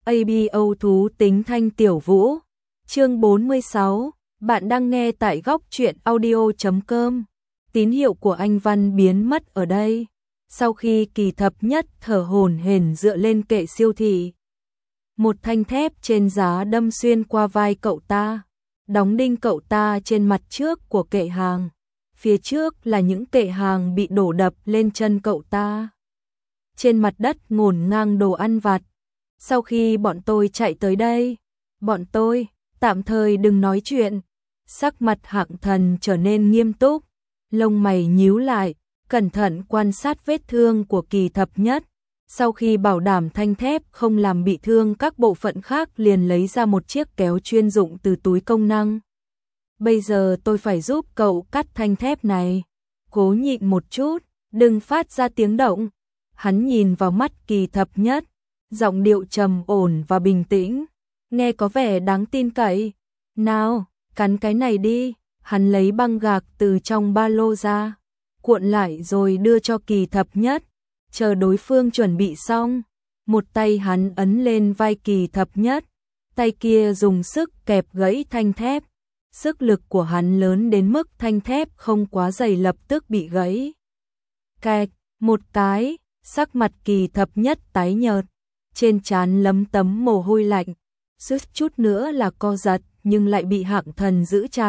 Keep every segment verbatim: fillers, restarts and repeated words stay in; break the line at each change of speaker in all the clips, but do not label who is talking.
a bê o thú tính Thanh Tiểu Vũ. Chương bốn mươi sáu, bạn đang nghe tại góc truyện audio chấm com. Tín hiệu của anh Văn biến mất ở đây. Sau khi Kỳ Thập Nhất thở hổn hển dựa lên kệ siêu thị, một thanh thép trên giá đâm xuyên qua vai cậu ta, đóng đinh cậu ta trên mặt trước của kệ hàng. Phía trước là những kệ hàng bị đổ đập lên chân cậu ta. Trên mặt đất ngổn ngang đồ ăn vặt. Sau khi bọn tôi chạy tới đây, bọn tôi tạm thời đừng nói chuyện. Sắc mặt Hạng Thần trở nên nghiêm túc, lông mày nhíu lại, cẩn thận quan sát vết thương của Kỳ Thập Nhất. Sau khi bảo đảm thanh thép không làm bị thương các bộ phận khác, liền lấy ra một chiếc kéo chuyên dụng từ túi công năng. Bây giờ tôi phải giúp cậu cắt thanh thép này. Cố nhịn một chút, đừng phát ra tiếng động. Hắn nhìn vào mắt Kỳ Thập Nhất, giọng điệu trầm ổn và bình tĩnh, nghe có vẻ đáng tin cậy. Nào, cắn cái này đi. Hắn lấy băng gạc từ trong ba lô ra, cuộn lại rồi đưa cho Kỳ Thập Nhất. Chờ đối phương chuẩn bị xong, một tay hắn ấn lên vai Kỳ Thập Nhất, tay kia dùng sức kẹp gãy thanh thép. Sức lực của hắn lớn đến mức thanh thép không quá dày lập tức bị gãy. Kẹt, một cái, sắc mặt Kỳ Thập Nhất tái nhợt, trên trán lấm tấm mồ hôi lạnh, suýt chút nữa là co giật nhưng lại bị Hạng Thần giữ chặt.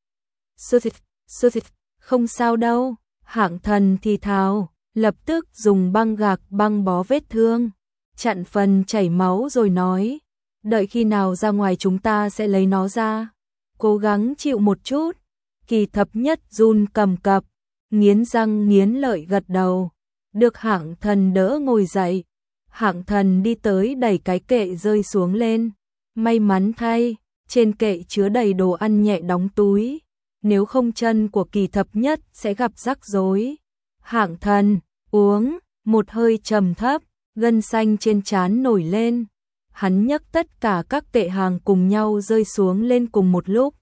Sơ thịt, sơ thịt, không sao đâu. Hạng Thần thì thào, lập tức dùng băng gạc băng bó vết thương, chặn phần chảy máu rồi nói, đợi khi nào ra ngoài chúng ta sẽ lấy nó ra. Cố gắng chịu một chút. Kỳ Thập Nhất run cầm cập, nghiến răng nghiến lợi gật đầu. Được Hạng Thần đỡ ngồi dậy. Hạng Thần đi tới đẩy cái kệ rơi xuống lên. May mắn thay, trên kệ chứa đầy đồ ăn nhẹ đóng túi. Nếu không chân của Kỳ Thập Nhất sẽ gặp rắc rối. Hạng Thần uống một hơi trầm thấp, gân xanh trên trán nổi lên. Hắn nhấc tất cả các kệ hàng cùng nhau rơi xuống lên cùng một lúc.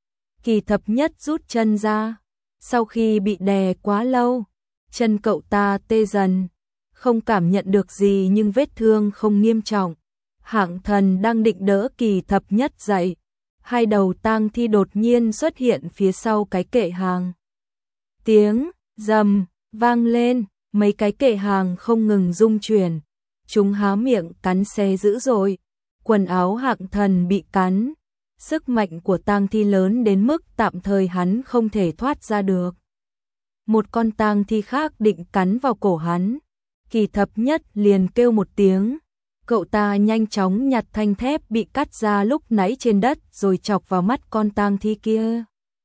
Kỳ Thập Nhất rút chân ra. Sau khi bị đè quá lâu, chân cậu ta tê dần, không cảm nhận được gì nhưng vết thương không nghiêm trọng. Hạng Thần đang định đỡ Kỳ Thập Nhất dậy, hai đầu tang thi đột nhiên xuất hiện phía sau cái kệ hàng. Tiếng rầm vang lên, mấy cái kệ hàng không ngừng rung chuyển. Chúng há miệng cắn xé dữ dội. Quần áo Hạng Thần bị cắn. Sức mạnh của tang thi lớn đến mức tạm thời hắn không thể thoát ra được. Một con tang thi khác định cắn vào cổ hắn. Kỳ Thập Nhất liền kêu một tiếng. Cậu ta nhanh chóng nhặt thanh thép bị cắt ra lúc nãy trên đất rồi chọc vào mắt con tang thi kia.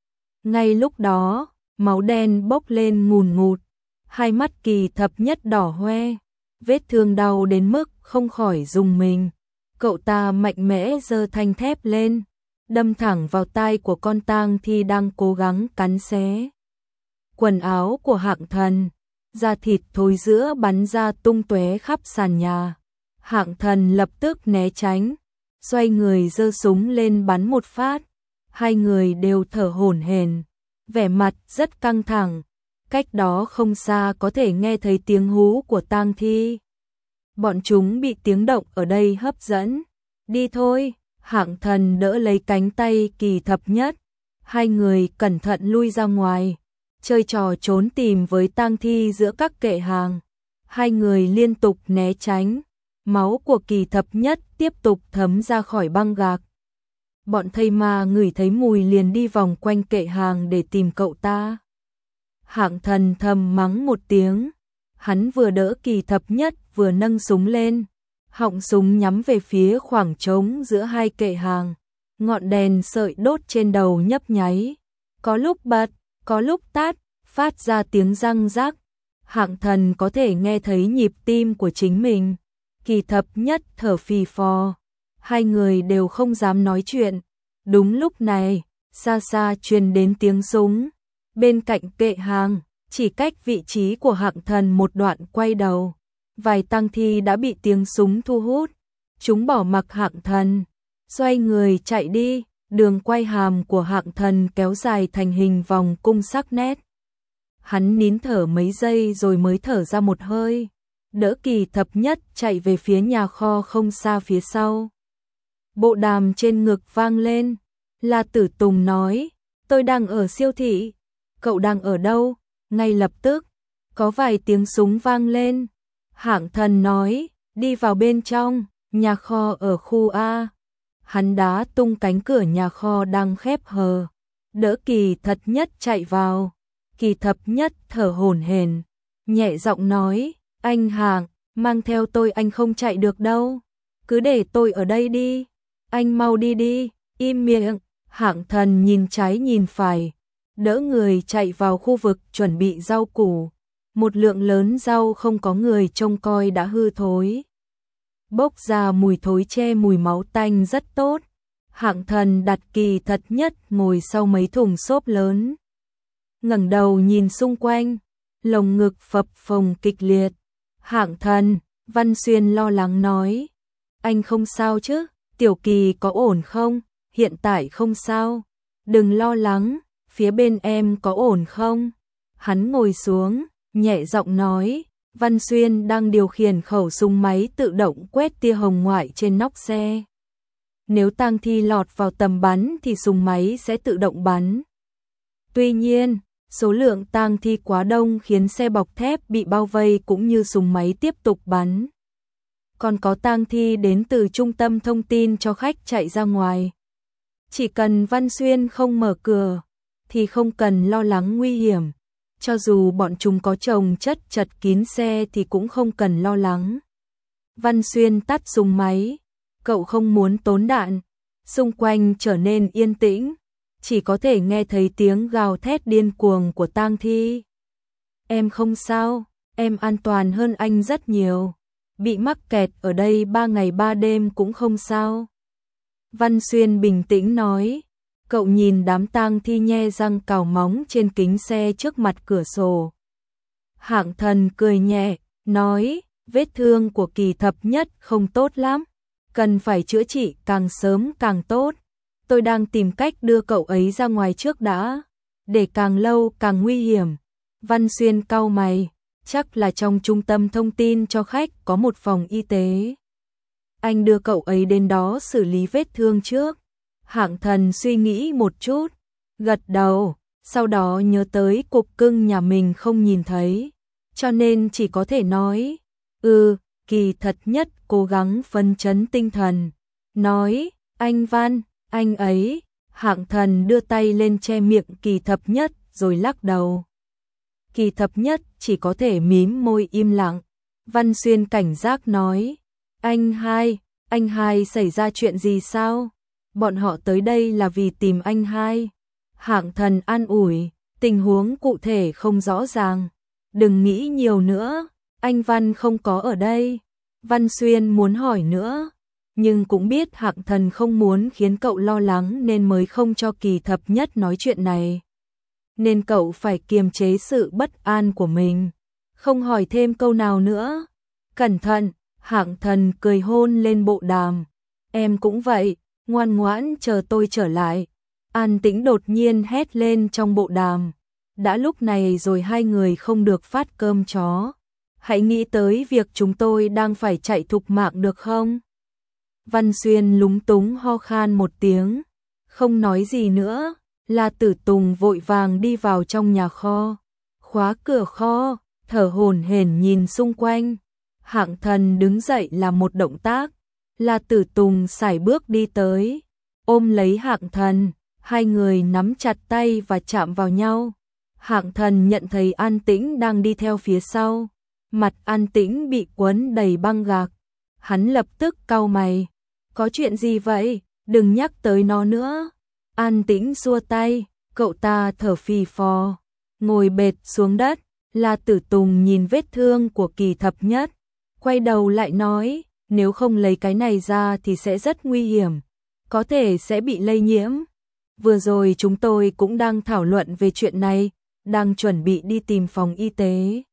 Ngay lúc đó, máu đen bốc lên ngùn ngụt. Hai mắt Kỳ Thập Nhất đỏ hoe. Vết thương đau đến mức không khỏi rùng mình. Cậu ta mạnh mẽ giơ thanh thép lên, đâm thẳng vào tai của con tang thi đang cố gắng cắn xé quần áo của Hạng Thần. Da thịt thối rữa bắn ra tung tóe khắp sàn nhà. Hạng Thần lập tức né tránh, xoay người giơ súng lên bắn một phát. Hai người đều thở hổn hển, vẻ mặt rất căng thẳng. Cách đó không xa có thể nghe thấy tiếng hú của tang thi. Bọn chúng bị tiếng động ở đây hấp dẫn. Đi thôi. Hạng Thần đỡ lấy cánh tay Kỳ Thập Nhất. Hai người cẩn thận lui ra ngoài, chơi trò trốn tìm với tang thi giữa các kệ hàng. Hai người liên tục né tránh. Máu của Kỳ Thập Nhất tiếp tục thấm ra khỏi băng gạc. Bọn thây ma ngửi thấy mùi liền đi vòng quanh kệ hàng để tìm cậu ta. Hạng Thần thầm mắng một tiếng. Hắn vừa đỡ Kỳ Thập Nhất vừa nâng súng lên. Họng súng nhắm về phía khoảng trống giữa hai kệ hàng. Ngọn đèn sợi đốt trên đầu nhấp nháy. Có lúc bật, có lúc tắt, phát ra tiếng răng rắc. Hạng Thần có thể nghe thấy nhịp tim của chính mình. Kỳ Thập Nhất thở phì phò. Hai người đều không dám nói chuyện. Đúng lúc này, xa xa truyền đến tiếng súng. Bên cạnh kệ hàng, chỉ cách vị trí của Hạng Thần một đoạn quay đầu, vài tang thi đã bị tiếng súng thu hút. Chúng bỏ mặc Hạng Thần, xoay người chạy đi. Đường quay hàm của Hạng Thần kéo dài thành hình vòng cung sắc nét. Hắn nín thở mấy giây rồi mới thở ra một hơi. đỡ Kỳ Thập Nhất chạy về phía nhà kho không xa phía sau. Bộ đàm trên ngực vang lên, La Tử Tùng nói, tôi đang ở siêu thị, cậu đang ở đâu? Ngay lập tức, có vài tiếng súng vang lên. Hạng Thần nói, đi vào bên trong, nhà kho ở khu A. Hắn đá tung cánh cửa nhà kho đang khép hờ, đỡ Kỳ Thập Nhất chạy vào. Kỳ Thập Nhất thở hổn hển, nhẹ giọng nói, anh Hạng, mang theo tôi anh không chạy được đâu, cứ để tôi ở đây đi, anh mau đi đi, im miệng. Hạng Thần nhìn trái nhìn phải, đỡ người chạy vào khu vực chuẩn bị rau củ. Một lượng lớn rau không có người trông coi đã hư thối, bốc ra mùi thối che mùi máu tanh rất tốt. Hạng Thần đặt Kỳ Thập Nhất ngồi sau mấy thùng xốp lớn, ngẩng đầu nhìn xung quanh, lồng ngực phập phồng kịch liệt. Hạng Thần, Văn Xuyên lo lắng nói, anh không sao chứ, Tiểu Kỳ có ổn không? Hiện tại không sao, đừng lo lắng, phía bên em có ổn không? Hắn ngồi xuống, nhẹ giọng nói, Văn Xuyên đang điều khiển khẩu súng máy tự động quét tia hồng ngoại trên nóc xe. Nếu tang thi lọt vào tầm bắn thì súng máy sẽ tự động bắn. Tuy nhiên, số lượng tang thi quá đông khiến xe bọc thép bị bao vây cũng như súng máy tiếp tục bắn. Còn có tang thi đến từ trung tâm thông tin cho khách chạy ra ngoài. Chỉ cần Văn Xuyên không mở cửa, thì không cần lo lắng nguy hiểm. Cho dù bọn chúng có chồng chất chật kín xe thì cũng không cần lo lắng. Văn Xuyên tắt súng máy, cậu không muốn tốn đạn. Xung quanh trở nên yên tĩnh, chỉ có thể nghe thấy tiếng gào thét điên cuồng của tang thi. Em không sao, em an toàn hơn anh rất nhiều. Bị mắc kẹt ở đây ba ngày ba đêm cũng không sao. Văn Xuyên bình tĩnh nói, cậu nhìn đám tang thi nhe răng cào móng trên kính xe trước mặt cửa sổ. Hạng Thần cười nhẹ, nói, vết thương của Kỳ Thập Nhất không tốt lắm, cần phải chữa trị càng sớm càng tốt. Tôi đang tìm cách đưa cậu ấy ra ngoài trước đã, để càng lâu càng nguy hiểm. Văn Xuyên cau mày, chắc là trong trung tâm thông tin cho khách có một phòng y tế. Anh đưa cậu ấy đến đó xử lý vết thương trước. Hạng Thần suy nghĩ một chút, gật đầu, sau đó nhớ tới cục cưng nhà mình không nhìn thấy, cho nên chỉ có thể nói, ừ, Kỳ Thập Nhất cố gắng phấn chấn tinh thần, nói, anh Văn, anh ấy. Hạng Thần đưa tay lên che miệng Kỳ Thập Nhất rồi lắc đầu. Kỳ Thập Nhất chỉ có thể mím môi im lặng. Văn Xuyên cảnh giác nói, anh hai, anh hai xảy ra chuyện gì sao? Bọn họ tới đây là vì tìm anh hai. Hạng Thần an ủi, tình huống cụ thể không rõ ràng, đừng nghĩ nhiều nữa, anh Văn không có ở đây. Văn Xuyên muốn hỏi nữa, nhưng cũng biết Hạng Thần không muốn khiến cậu lo lắng nên mới không cho Kỳ Thập Nhất nói chuyện này. Nên cậu phải kiềm chế sự bất an của mình, không hỏi thêm câu nào nữa. Cẩn thận, Hạng Thần cười hôn lên bộ đàm. Em cũng vậy, ngoan ngoãn chờ tôi trở lại. An Tĩnh đột nhiên hét lên trong bộ đàm. Đã lúc này rồi hai người không được phát cơm chó. Hãy nghĩ tới việc chúng tôi đang phải chạy thục mạng được không? Văn Xuyên lúng túng ho khan một tiếng, không nói gì nữa. La Tử Tùng vội vàng đi vào trong nhà kho, khóa cửa kho, thở hổn hển nhìn xung quanh. Hạng Thần đứng dậy làm một động tác, La Tử Tùng sải bước đi tới, ôm lấy Hạng Thần, hai người nắm chặt tay và chạm vào nhau. Hạng Thần nhận thấy An Tĩnh đang đi theo phía sau, mặt An Tĩnh bị quấn đầy băng gạc. Hắn lập tức cau mày, có chuyện gì vậy? Đừng nhắc tới nó nữa. An Tĩnh xua tay, cậu ta thở phì phò, ngồi bệt xuống đất. La Tử Tùng nhìn vết thương của Kỳ Thập Nhất, quay đầu lại nói, nếu không lấy cái này ra thì sẽ rất nguy hiểm, có thể sẽ bị lây nhiễm. Vừa rồi chúng tôi cũng đang thảo luận về chuyện này, đang chuẩn bị đi tìm phòng y tế.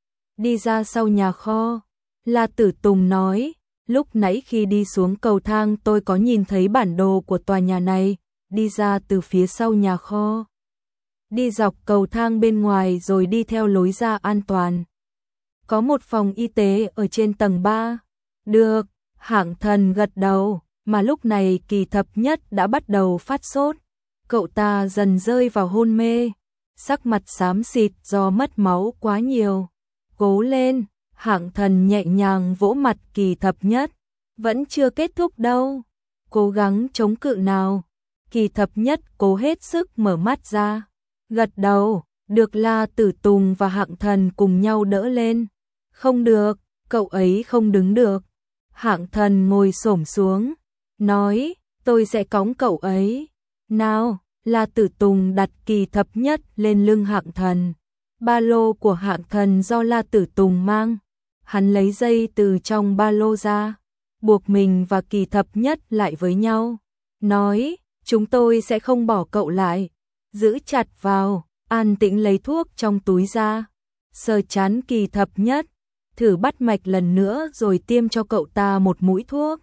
Đi ra sau nhà kho, La Tử Tùng nói, lúc nãy khi đi xuống cầu thang tôi có nhìn thấy bản đồ của tòa nhà này, đi ra từ phía sau nhà kho, đi dọc cầu thang bên ngoài rồi đi theo lối ra an toàn. Có một phòng y tế ở trên tầng ba. Được, Hạng Thần gật đầu, mà lúc này Kỳ Thập Nhất đã bắt đầu phát sốt. Cậu ta dần rơi vào hôn mê, sắc mặt xám xịt do mất máu quá nhiều. Cố lên, Hạng Thần nhẹ nhàng vỗ mặt Kỳ Thập Nhất. Vẫn chưa kết thúc đâu, cố gắng chống cự nào. Kỳ Thập Nhất cố hết sức mở mắt ra, gật đầu, được La Tử Tùng và Hạng Thần cùng nhau đỡ lên. Không được, cậu ấy không đứng được. Hạng Thần ngồi xổm xuống, nói, tôi sẽ cõng cậu ấy. Nào, La Tử Tùng đặt Kỳ Thập Nhất lên lưng Hạng Thần. Ba lô của Hạng Thần do La Tử Tùng mang. Hắn lấy dây từ trong ba lô ra, buộc mình và Kỳ Thập Nhất lại với nhau. Nói, chúng tôi sẽ không bỏ cậu lại. Giữ chặt vào. An Tĩnh lấy thuốc trong túi ra, sờ trán Kỳ Thập Nhất, thử bắt mạch lần nữa rồi tiêm cho cậu ta một mũi thuốc.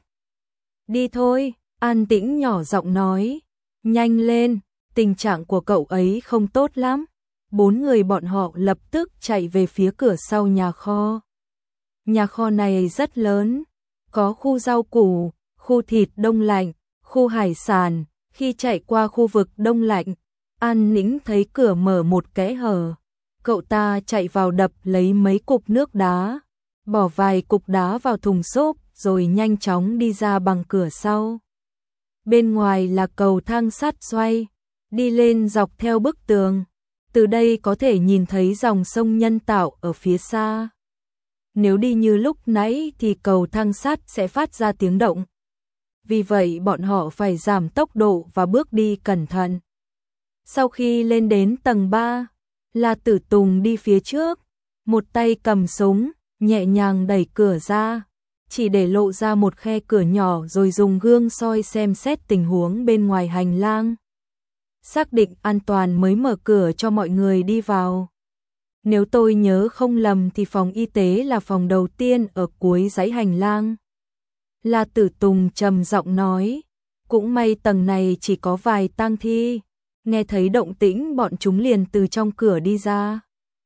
Đi thôi, An Tĩnh nhỏ giọng nói, nhanh lên, tình trạng của cậu ấy không tốt lắm. Bốn người bọn họ lập tức chạy về phía cửa sau nhà kho. Nhà kho này rất lớn, có khu rau củ, khu thịt đông lạnh, khu hải sản. Khi chạy qua khu vực đông lạnh, An Tĩnh thấy cửa mở một kẽ hở. Cậu ta chạy vào đập lấy mấy cục nước đá, bỏ vài cục đá vào thùng xốp rồi nhanh chóng đi ra bằng cửa sau. Bên ngoài là cầu thang sắt xoay, đi lên dọc theo bức tường. Từ đây có thể nhìn thấy dòng sông nhân tạo ở phía xa. Nếu đi như lúc nãy thì cầu thang sắt sẽ phát ra tiếng động. Vì vậy bọn họ phải giảm tốc độ và bước đi cẩn thận. Sau khi lên đến tầng ba, La Tử Tùng đi phía trước, một tay cầm súng, nhẹ nhàng đẩy cửa ra, chỉ để lộ ra một khe cửa nhỏ rồi dùng gương soi xem xét tình huống bên ngoài hành lang. Xác định an toàn mới mở cửa cho mọi người đi vào. Nếu tôi nhớ không lầm thì phòng y tế là phòng đầu tiên ở cuối dãy hành lang. La Tử Tùng trầm giọng nói, cũng may tầng này chỉ có vài tang thi. Nghe thấy động tĩnh bọn chúng liền từ trong cửa đi ra.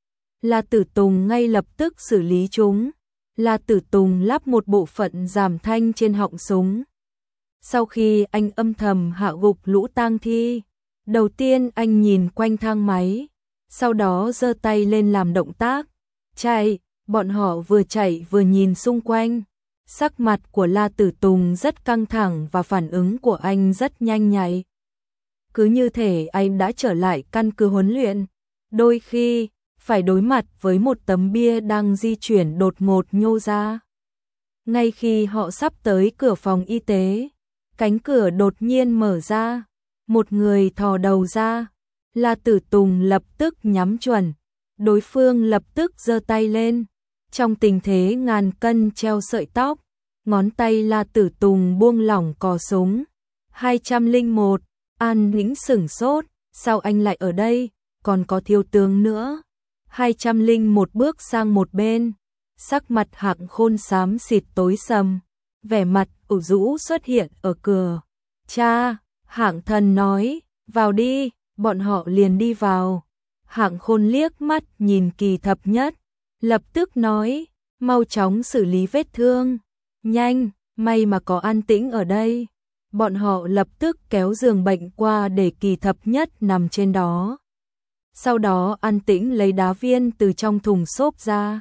La Tử Tùng ngay lập tức xử lý chúng. La Tử Tùng lắp một bộ phận giảm thanh trên họng súng. Sau khi anh âm thầm hạ gục lũ tang thi, đầu tiên anh nhìn quanh thang máy, sau đó giơ tay lên làm động tác chạy. Bọn họ vừa chạy vừa nhìn xung quanh. Sắc mặt của La Tử Tùng rất căng thẳng và phản ứng của anh rất nhanh nhạy. Cứ như thể anh đã trở lại căn cứ huấn luyện. Đôi khi, phải đối mặt với một tấm bia đang di chuyển đột ngột nhô ra. Ngay khi họ sắp tới cửa phòng y tế, cánh cửa đột nhiên mở ra. Một người thò đầu ra. La Tử Tùng lập tức nhắm chuẩn. Đối phương lập tức giơ tay lên. Trong tình thế ngàn cân treo sợi tóc, ngón tay La Tử Tùng buông lỏng cò súng. hai trăm lẻ một, An Tĩnh sửng sốt, sao anh lại ở đây, còn có thiếu tướng nữa. hai trăm lẻ một bước sang một bên, sắc mặt Hạng Khôn xám xịt tối sầm, vẻ mặt ủ rũ xuất hiện ở cửa. Cha, Hạng Thần nói, vào đi, bọn họ liền đi vào. Hạng Khôn liếc mắt nhìn Kỳ Thập Nhất, lập tức nói, mau chóng xử lý vết thương. Nhanh, may mà có An Tĩnh ở đây. Bọn họ lập tức kéo giường bệnh qua để Kỳ Thập Nhất nằm trên đó. Sau đó An Tĩnh lấy đá viên từ trong thùng xốp ra,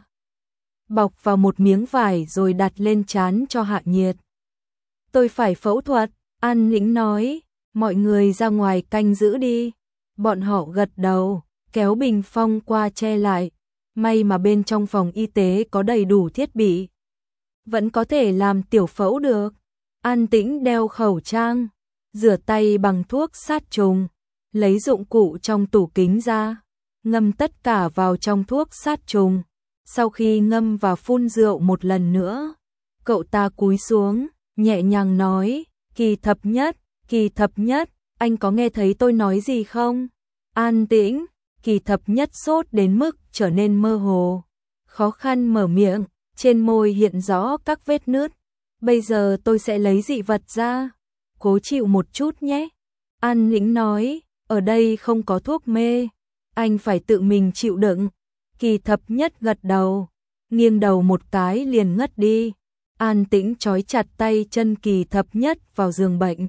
bọc vào một miếng vải rồi đặt lên trán cho hạ nhiệt. Tôi phải phẫu thuật, An Tĩnh nói, mọi người ra ngoài canh giữ đi. Bọn họ gật đầu, kéo bình phong qua che lại. May mà bên trong phòng y tế có đầy đủ thiết bị, vẫn có thể làm tiểu phẫu được. An Tĩnh đeo khẩu trang, rửa tay bằng thuốc sát trùng, lấy dụng cụ trong tủ kính ra, ngâm tất cả vào trong thuốc sát trùng. Sau khi ngâm và phun rượu một lần nữa, cậu ta cúi xuống, nhẹ nhàng nói, Kỳ Thập Nhất, Kỳ Thập Nhất, anh có nghe thấy tôi nói gì không? An Tĩnh, Kỳ Thập Nhất sốt đến mức trở nên mơ hồ, khó khăn mở miệng, trên môi hiện rõ các vết nứt. Bây giờ tôi sẽ lấy dị vật ra, cố chịu một chút nhé. An Tĩnh nói, ở đây không có thuốc mê, anh phải tự mình chịu đựng. Kỳ Thập Nhất gật đầu, nghiêng đầu một cái liền ngất đi. An Tĩnh trói chặt tay chân Kỳ Thập Nhất vào giường bệnh.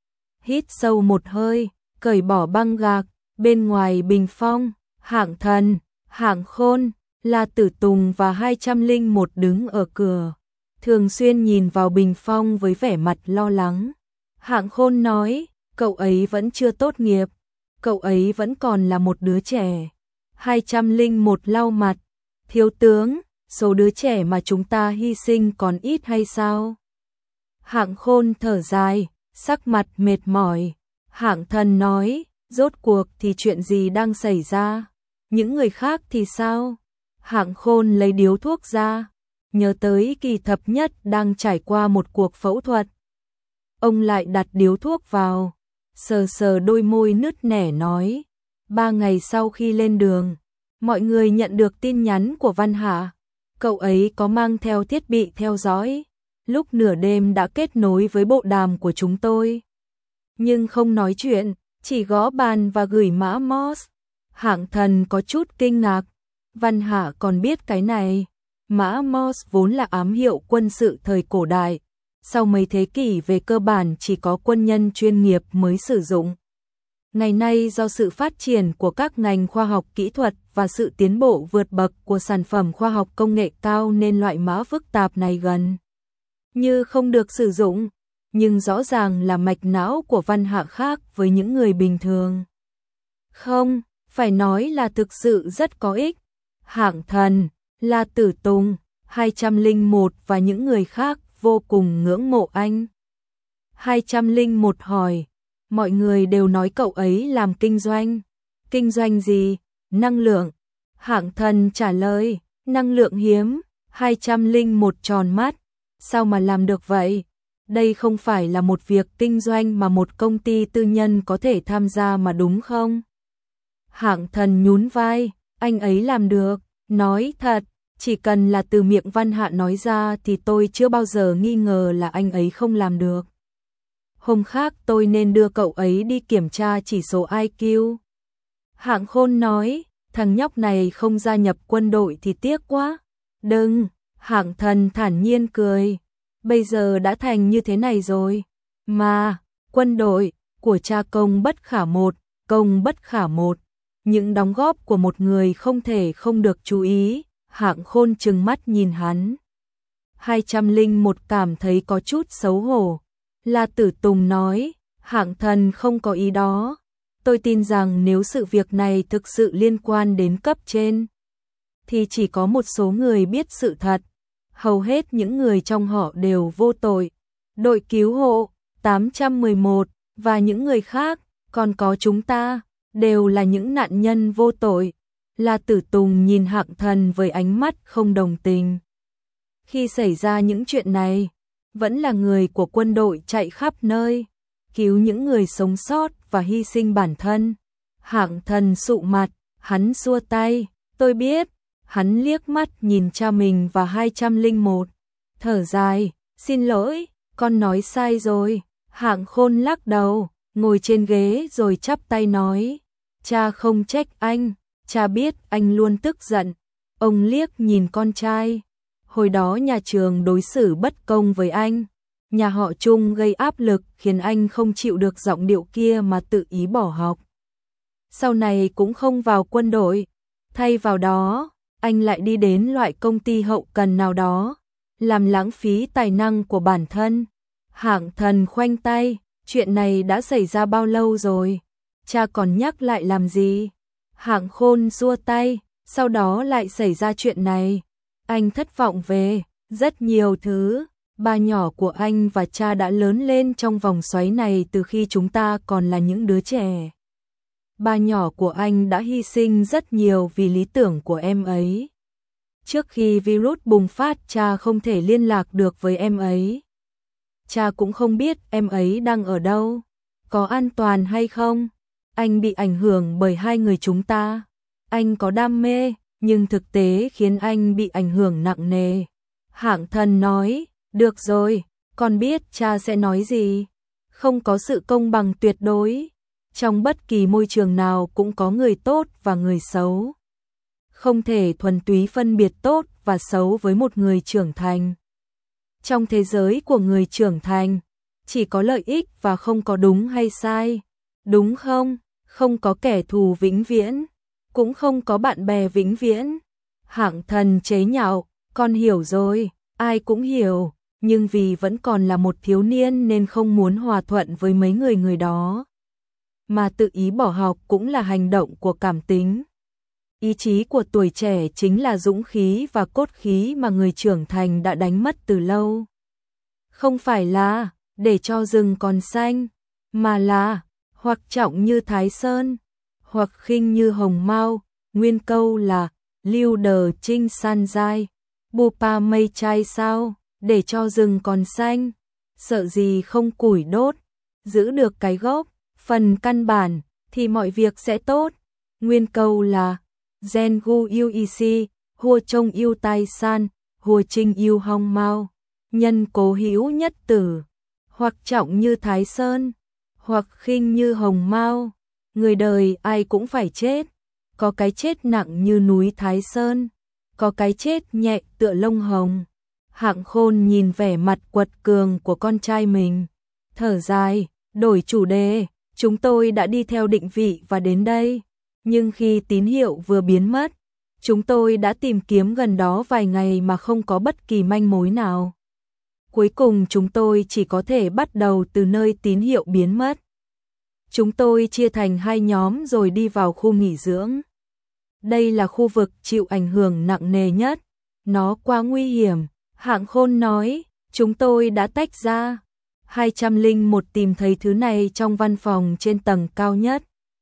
Hít sâu một hơi, cởi bỏ băng gạc, bên ngoài bình phong, Hạng Thần, Hạng Khôn, La Tử Tùng và hai trăm linh một đứng ở cửa. Thường Xuyên nhìn vào bình phong với vẻ mặt lo lắng. Hạng Khôn nói, cậu ấy vẫn chưa tốt nghiệp, cậu ấy vẫn còn là một đứa trẻ. hai trăm linh một lau mặt, thiếu tướng, số đứa trẻ mà chúng ta hy sinh còn ít hay sao? Hạng Khôn thở dài, sắc mặt mệt mỏi. Hạng Thần nói, rốt cuộc thì chuyện gì đang xảy ra? Những người khác thì sao? Hạng Khôn lấy điếu thuốc ra, nhớ tới Kỳ Thập Nhất đang trải qua một cuộc phẫu thuật. Ông lại đặt điếu thuốc vào, sờ sờ đôi môi nứt nẻ nói, ba ngày sau khi lên đường, mọi người nhận được tin nhắn của Văn Hạ. Cậu ấy có mang theo thiết bị theo dõi, lúc nửa đêm đã kết nối với bộ đàm của chúng tôi. Nhưng không nói chuyện, chỉ gõ bàn và gửi mã Morse. Hạng Thần có chút kinh ngạc, Văn Hạ còn biết cái này. Mã Morse vốn là ám hiệu quân sự thời cổ đại, sau mấy thế kỷ về cơ bản chỉ có quân nhân chuyên nghiệp mới sử dụng. Ngày nay do sự phát triển của các ngành khoa học kỹ thuật và sự tiến bộ vượt bậc của sản phẩm khoa học công nghệ cao nên loại mã phức tạp này gần như không được sử dụng, nhưng rõ ràng là mạch não của Văn Hạ khác với những người bình thường. Không, phải nói là thực sự rất có ích. Hạng Thần, La Tử Tùng, hai trăm linh một và những người khác vô cùng ngưỡng mộ anh. hai trăm linh một hỏi, mọi người đều nói cậu ấy làm kinh doanh. Kinh doanh gì? Năng lượng. Hạng Thần trả lời, năng lượng hiếm. hai trăm linh một tròn mắt, sao mà làm được vậy? Đây không phải là một việc kinh doanh mà một công ty tư nhân có thể tham gia mà đúng không? Hạng Thần nhún vai, anh ấy làm được, nói thật, chỉ cần là từ miệng Văn Hạ nói ra thì tôi chưa bao giờ nghi ngờ là anh ấy không làm được. Hôm khác tôi nên đưa cậu ấy đi kiểm tra chỉ số I Q. Hạng Khôn nói, thằng nhóc này không gia nhập quân đội thì tiếc quá. Đừng, Hạng Thần thản nhiên cười, bây giờ đã thành như thế này rồi. Mà, quân đội, của cha công bất khả một, công bất khả một. Những đóng góp của một người không thể không được chú ý. Hạng Khôn trừng mắt nhìn hắn. hai trăm linh một cảm thấy có chút xấu hổ. La Tử Tùng nói, Hạng Thần không có ý đó. Tôi tin rằng nếu sự việc này thực sự liên quan đến cấp trên, thì chỉ có một số người biết sự thật. Hầu hết những người trong họ đều vô tội. Đội cứu hộ, tám trăm mười một, và những người khác, còn có chúng ta, đều là những nạn nhân vô tội. La Tử Tùng nhìn Hạng Thần với ánh mắt không đồng tình. Khi xảy ra những chuyện này, vẫn là người của quân đội chạy khắp nơi, cứu những người sống sót và hy sinh bản thân. Hạng Thần sụ mặt, hắn xua tay, tôi biết. Hắn liếc mắt nhìn cha mình và hai trăm linh một, thở dài, xin lỗi, con nói sai rồi. Hạng Khôn lắc đầu, ngồi trên ghế rồi chắp tay nói, cha không trách anh, cha biết anh luôn tức giận. Ông liếc nhìn con trai, hồi đó nhà trường đối xử bất công với anh, nhà họ Trung gây áp lực khiến anh không chịu được giọng điệu kia mà tự ý bỏ học. Sau này cũng không vào quân đội, thay vào đó, anh lại đi đến loại công ty hậu cần nào đó, làm lãng phí tài năng của bản thân. Hạng Thần khoanh tay, chuyện này đã xảy ra bao lâu rồi, cha còn nhắc lại làm gì? Hạng Khôn xua tay, sau đó lại xảy ra chuyện này. Anh thất vọng về rất nhiều thứ. Ba nhỏ của anh và cha đã lớn lên trong vòng xoáy này từ khi chúng ta còn là những đứa trẻ. Ba nhỏ của anh đã hy sinh rất nhiều vì lý tưởng của em ấy. Trước khi virus bùng phát, cha không thể liên lạc được với em ấy. Cha cũng không biết em ấy đang ở đâu, có an toàn hay không. Anh bị ảnh hưởng bởi hai người chúng ta. Anh có đam mê, nhưng thực tế khiến anh bị ảnh hưởng nặng nề. Hạng Thần nói, được rồi, con biết cha sẽ nói gì. Không có sự công bằng tuyệt đối. Trong bất kỳ môi trường nào cũng có người tốt và người xấu. Không thể thuần túy phân biệt tốt và xấu với một người trưởng thành. Trong thế giới của người trưởng thành, chỉ có lợi ích và không có đúng hay sai, đúng không? Không có kẻ thù vĩnh viễn, cũng không có bạn bè vĩnh viễn. Hạng Thần chế nhạo, con hiểu rồi, ai cũng hiểu, nhưng vì vẫn còn là một thiếu niên nên không muốn hòa thuận với mấy người người đó. Mà tự ý bỏ học cũng là hành động của cảm tính. Ý chí của tuổi trẻ chính là dũng khí và cốt khí mà người trưởng thành đã đánh mất từ lâu. Không phải là để cho rừng còn xanh, mà là hoặc trọng như Thái Sơn, hoặc khinh như Hồng Mao. Nguyên câu là lưu đờ trinh san dai, bù pa mây chai sao, để cho rừng còn xanh, sợ gì không củi đốt, giữ được cái gốc, phần căn bản, thì mọi việc sẽ tốt. Nguyên câu là gen gu yêu y si, hua trông yêu tai san, hua trinh yêu hong mau, nhân cố hữu nhất tử, hoặc trọng như Thái Sơn, hoặc khinh như Hồng Mao. Người đời ai cũng phải chết, có cái chết nặng như núi Thái Sơn, có cái chết nhẹ tựa lông hồng. Hạng Khôn nhìn vẻ mặt quật cường của con trai mình, thở dài, đổi chủ đề. Chúng tôi đã đi theo định vị và đến đây, nhưng khi tín hiệu vừa biến mất, chúng tôi đã tìm kiếm gần đó vài ngày mà không có bất kỳ manh mối nào. Cuối cùng chúng tôi chỉ có thể bắt đầu từ nơi tín hiệu biến mất. Chúng tôi chia thành hai nhóm rồi đi vào khu nghỉ dưỡng. Đây là khu vực chịu ảnh hưởng nặng nề nhất, nó quá nguy hiểm. Hạng Khôn nói, chúng tôi đã tách ra. hai trăm lẻ một tìm thấy thứ này trong văn phòng trên tầng cao nhất.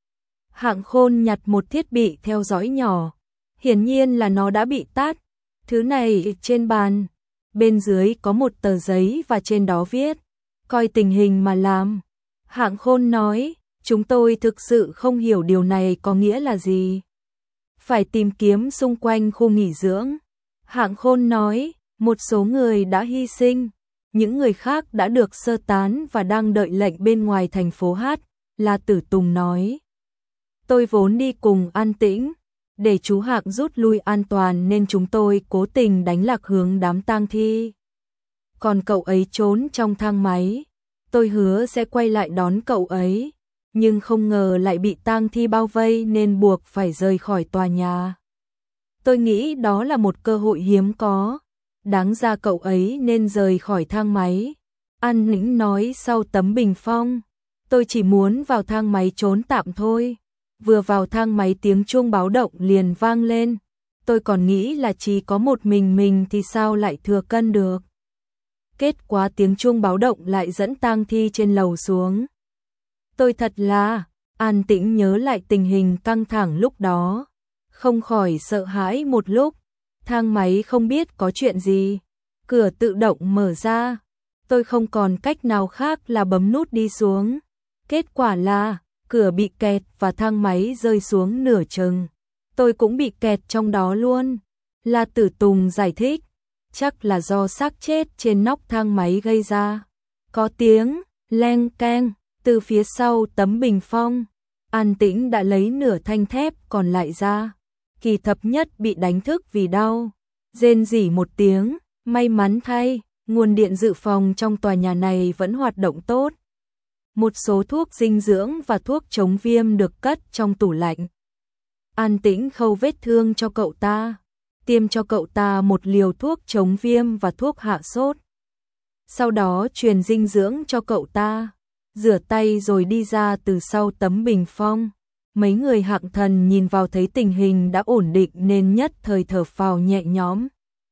Hạng Khôn nhặt một thiết bị theo dõi nhỏ, hiển nhiên là nó đã bị tắt. Thứ này trên bàn, bên dưới có một tờ giấy và trên đó viết, coi tình hình mà làm. Hạng Khôn nói, chúng tôi thực sự không hiểu điều này có nghĩa là gì. Phải tìm kiếm xung quanh khu nghỉ dưỡng. Hạng Khôn nói, một số người đã hy sinh, những người khác đã được sơ tán và đang đợi lệnh bên ngoài thành phố Hát. La Tử Tùng nói, tôi vốn đi cùng An Tĩnh, để chú Hạng rút lui an toàn nên chúng tôi cố tình đánh lạc hướng đám tang thi. Còn cậu ấy trốn trong thang máy, tôi hứa sẽ quay lại đón cậu ấy, nhưng không ngờ lại bị tang thi bao vây nên buộc phải rời khỏi tòa nhà. Tôi nghĩ đó là một cơ hội hiếm có, đáng ra cậu ấy nên rời khỏi thang máy. An Tĩnh nói sau tấm bình phong, tôi chỉ muốn vào thang máy trốn tạm thôi. Vừa vào thang máy tiếng chuông báo động liền vang lên, tôi còn nghĩ là chỉ có một mình mình thì sao lại thừa cân được. Kết quả tiếng chuông báo động lại dẫn tang thi trên lầu xuống. Tôi thật là, An Tĩnh nhớ lại tình hình căng thẳng lúc đó, không khỏi sợ hãi một lúc. Thang máy không biết có chuyện gì, cửa tự động mở ra, tôi không còn cách nào khác là bấm nút đi xuống. Kết quả là cửa bị kẹt và thang máy rơi xuống nửa chừng. Tôi cũng bị kẹt trong đó luôn. La Tử Tùng giải thích, chắc là do xác chết trên nóc thang máy gây ra. Có tiếng leng keng từ phía sau tấm bình phong. An Tĩnh đã lấy nửa thanh thép còn lại ra. Kỳ thập nhất bị đánh thức vì đau, rên rỉ một tiếng. May mắn thay, nguồn điện dự phòng trong tòa nhà này vẫn hoạt động tốt. Một số thuốc dinh dưỡng và thuốc chống viêm được cất trong tủ lạnh. An Tĩnh khâu vết thương cho cậu ta, tiêm cho cậu ta một liều thuốc chống viêm và thuốc hạ sốt. Sau đó truyền dinh dưỡng cho cậu ta, rửa tay rồi đi ra từ sau tấm bình phong. Mấy người Hạng Thần nhìn vào thấy tình hình đã ổn định nên nhất thời thở phào nhẹ nhõm.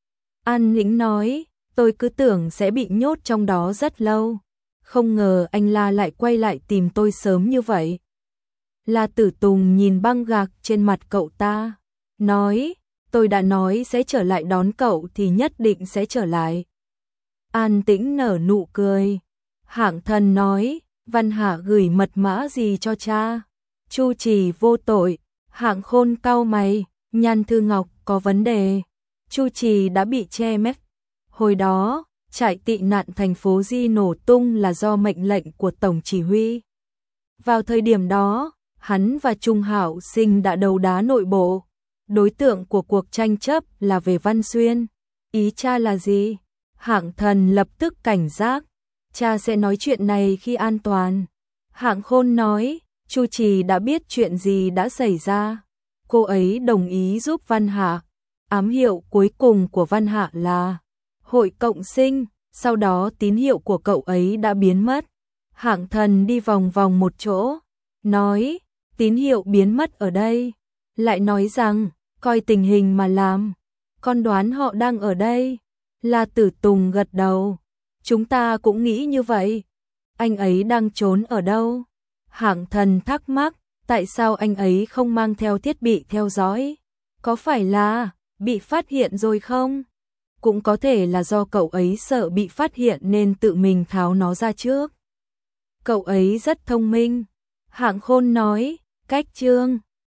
An Tĩnh nói, tôi cứ tưởng sẽ bị nhốt trong đó rất lâu. Không ngờ anh La lại quay lại tìm tôi sớm như vậy. La Tử Tùng nhìn băng gạc trên mặt cậu ta, nói, tôi đã nói sẽ trở lại đón cậu thì nhất định sẽ trở lại. An Tĩnh nở nụ cười. Hạng Thần nói, Văn Hạ gửi mật mã gì cho cha? Chu Trì vô tội. Hạng Khôn cau mày, Nhan Thư Ngọc có vấn đề. Chu Trì đã bị che mắt. Hồi đó, trại tị nạn thành phố Di nổ tung là do mệnh lệnh của Tổng Chỉ huy. Vào thời điểm đó, hắn và Trung Hạo Sinh đã đấu đá nội bộ. đối tượng của cuộc tranh chấp là về Văn Xuyên. Ý cha là gì? Hạng Thần lập tức cảnh giác. Cha sẽ nói chuyện này khi an toàn. Hạng Khôn nói, Chu Trì đã biết chuyện gì đã xảy ra. Cô ấy đồng ý giúp Văn Hạ. Ám hiệu cuối cùng của Văn Hạ là hội cộng sinh, sau đó tín hiệu của cậu ấy đã biến mất. Hạng Thần đi vòng vòng một chỗ, nói, tín hiệu biến mất ở đây. Lại nói rằng, coi tình hình mà làm. Con đoán họ đang ở đây. La Tử Tùng gật đầu. Chúng ta cũng nghĩ như vậy. Anh ấy đang trốn ở đâu? Hạng Thần thắc mắc, tại sao anh ấy không mang theo thiết bị theo dõi? Có phải là bị phát hiện rồi không? Cũng có thể là do cậu ấy sợ bị phát hiện nên tự mình tháo nó ra trước. Cậu ấy rất thông minh. Hạng Khôn nói, cách chương